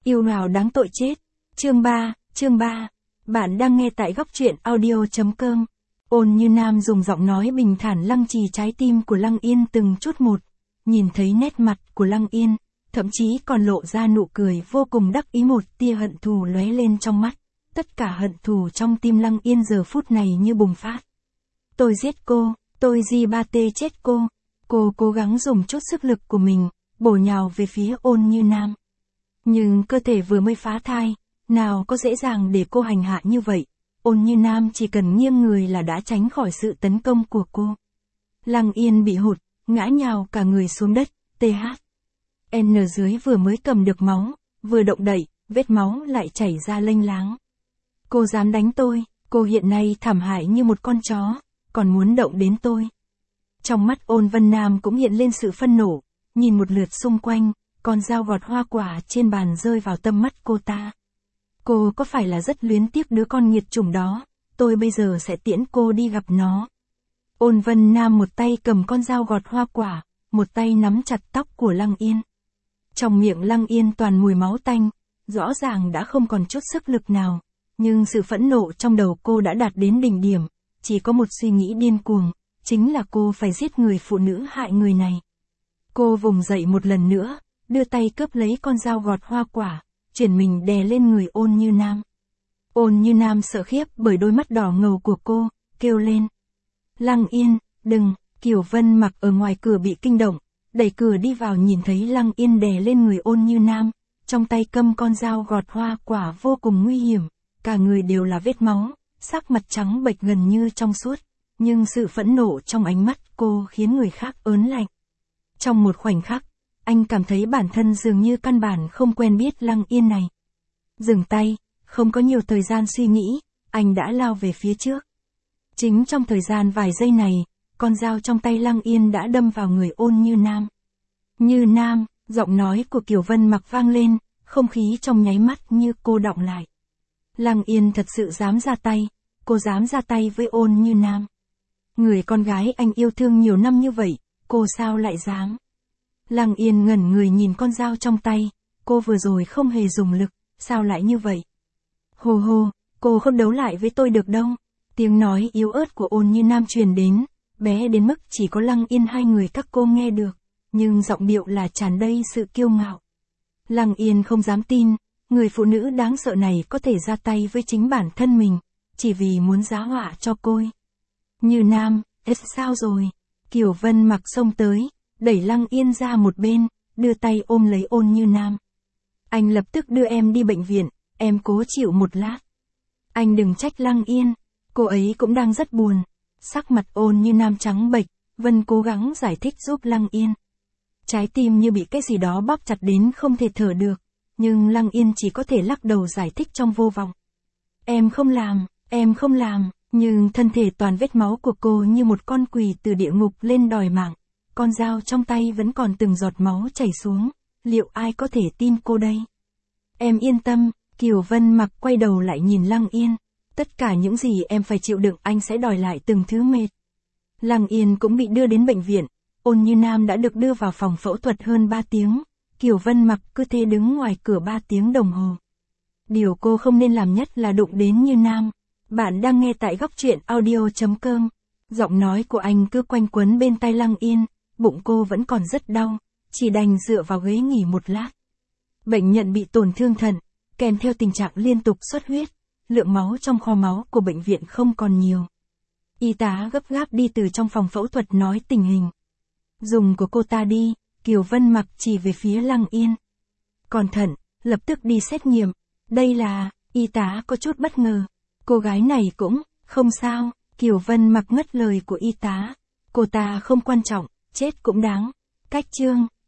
Yêu nào đáng tội chết. Chương 3. Bạn đang nghe tại góc truyện audio.com. Ôn Như Nam dùng giọng nói bình thản lăng trì trái tim của Lăng Yên từng chút một. Nhìn thấy nét mặt của Lăng Yên, thậm chí còn lộ ra nụ cười vô cùng đắc ý, một tia hận thù lóe lên trong mắt. Tất cả hận thù trong tim Lăng Yên giờ phút này như bùng phát. Tôi giết cô, tôi G3T chết cô. Cô cố gắng dùng chút sức lực của mình, bổ nhào về phía Ôn Như Nam. Nhưng cơ thể vừa mới phá thai, nào có dễ dàng để cô hành hạ như vậy. Ôn Như Nam chỉ cần nghiêng người là đã tránh khỏi sự tấn công của cô. Lăng Yên bị hụt, ngã nhào cả người xuống đất. N dưới vừa mới cầm được máu, vừa động đậy, vết máu lại chảy ra lênh láng. Cô dám đánh tôi, cô hiện nay thảm hại như một con chó, còn muốn động đến tôi. Trong mắt Ôn Vân Nam cũng hiện lên sự phân nộ, nhìn một lượt xung quanh, con dao gọt hoa quả trên bàn rơi vào tâm mắt cô ta. Cô có phải là rất luyến tiếc đứa con nghiệt chủng đó, tôi bây giờ sẽ tiễn cô đi gặp nó. Ôn Vân Nam một tay cầm con dao gọt hoa quả, một tay nắm chặt tóc của Lăng Yên. Trong miệng Lăng Yên toàn mùi máu tanh, rõ ràng đã không còn chút sức lực nào, nhưng sự phẫn nộ trong đầu cô đã đạt đến đỉnh điểm, chỉ có một suy nghĩ điên cuồng, chính là cô phải giết người phụ nữ hại người này. Cô vùng dậy một lần nữa, đưa tay cướp lấy con dao gọt hoa quả, chuyển mình đè lên người Ôn Như Nam. Ôn Như Nam sợ khiếp bởi đôi mắt đỏ ngầu của cô, kêu lên. Lăng Yên, đừng. Kiều Vân Mặc ở ngoài cửa bị kinh động, đẩy cửa đi vào, nhìn thấy Lăng Yên đè lên người Ôn Như Nam, trong tay cầm con dao gọt hoa quả vô cùng nguy hiểm, cả người đều là vết máu, sắc mặt trắng bệch gần như trong suốt, nhưng sự phẫn nộ trong ánh mắt cô khiến người khác ớn lạnh. Trong một khoảnh khắc, anh cảm thấy bản thân dường như căn bản không quen biết Lăng Yên này. Dừng tay, không có nhiều thời gian suy nghĩ, anh đã lao về phía trước. Chính trong thời gian vài giây này, con dao trong tay Lăng Yên đã đâm vào người Ôn Như Nam. Như Nam, giọng nói của Kiều Vân Mặc vang lên, không khí trong nháy mắt như cô đọng lại. Lăng Yên thật sự dám ra tay, cô dám ra tay với Ôn Như Nam. Người con gái anh yêu thương nhiều năm như vậy, cô sao lại dám? Lăng Yên ngẩn người nhìn con dao trong tay, cô vừa rồi không hề dùng lực, sao lại như vậy? Hồ hồ, cô không đấu lại với tôi được đâu. Tiếng nói yếu ớt của Ôn Như Nam truyền đến, bé đến mức chỉ có Lăng Yên hai người các cô nghe được, nhưng giọng điệu là tràn đầy sự kiêu ngạo. Lăng Yên không dám tin, người phụ nữ đáng sợ này có thể ra tay với chính bản thân mình, chỉ vì muốn giá họa cho cô. Như Nam, sao rồi? Kiều Vân Mặc xông tới, đẩy Lăng Yên ra một bên, đưa tay ôm lấy Ôn Như Nam. Anh lập tức đưa em đi bệnh viện, em cố chịu một lát. Anh đừng trách Lăng Yên, cô ấy cũng đang rất buồn. Sắc mặt Ôn Như Nam trắng bệch, Vân cố gắng giải thích giúp Lăng Yên. Trái tim như bị cái gì đó bóp chặt đến không thể thở được, nhưng Lăng Yên chỉ có thể lắc đầu giải thích trong vô vọng. Em không làm, nhưng thân thể toàn vết máu của cô như một con quỷ từ địa ngục lên đòi mạng. Con dao trong tay vẫn còn từng giọt máu chảy xuống, liệu ai có thể tin cô đây? Em yên tâm, Kiều Vân Mặc quay đầu lại nhìn Lăng Yên. Tất cả những gì em phải chịu đựng anh sẽ đòi lại từng thứ mệt. Lăng Yên cũng bị đưa đến bệnh viện, Ôn Như Nam đã được đưa vào phòng phẫu thuật hơn 3 tiếng, Kiều Vân Mặc cứ thế đứng ngoài cửa 3 tiếng đồng hồ. Điều cô không nên làm nhất là đụng đến Như Nam. Bạn đang nghe tại góc truyện audio.com. Giọng nói của anh cứ quanh quẩn bên tai Lăng Yên, bụng cô vẫn còn rất đau, chỉ đành dựa vào ghế nghỉ một lát. Bệnh nhân bị tổn thương thận, kèm theo tình trạng liên tục xuất huyết, lượng máu trong kho máu của bệnh viện không còn nhiều. Y tá gấp gáp đi từ trong phòng phẫu thuật nói tình hình. Dùng của cô ta đi, Kiều Vân Mặc chỉ về phía Lăng Yên. Còn thận, lập tức đi xét nghiệm. Đây là, y tá có chút bất ngờ. Cô gái này cũng, không sao, Kiều Vân Mặc ngắt lời của y tá. Cô ta không quan trọng, chết cũng đáng. Cách chương.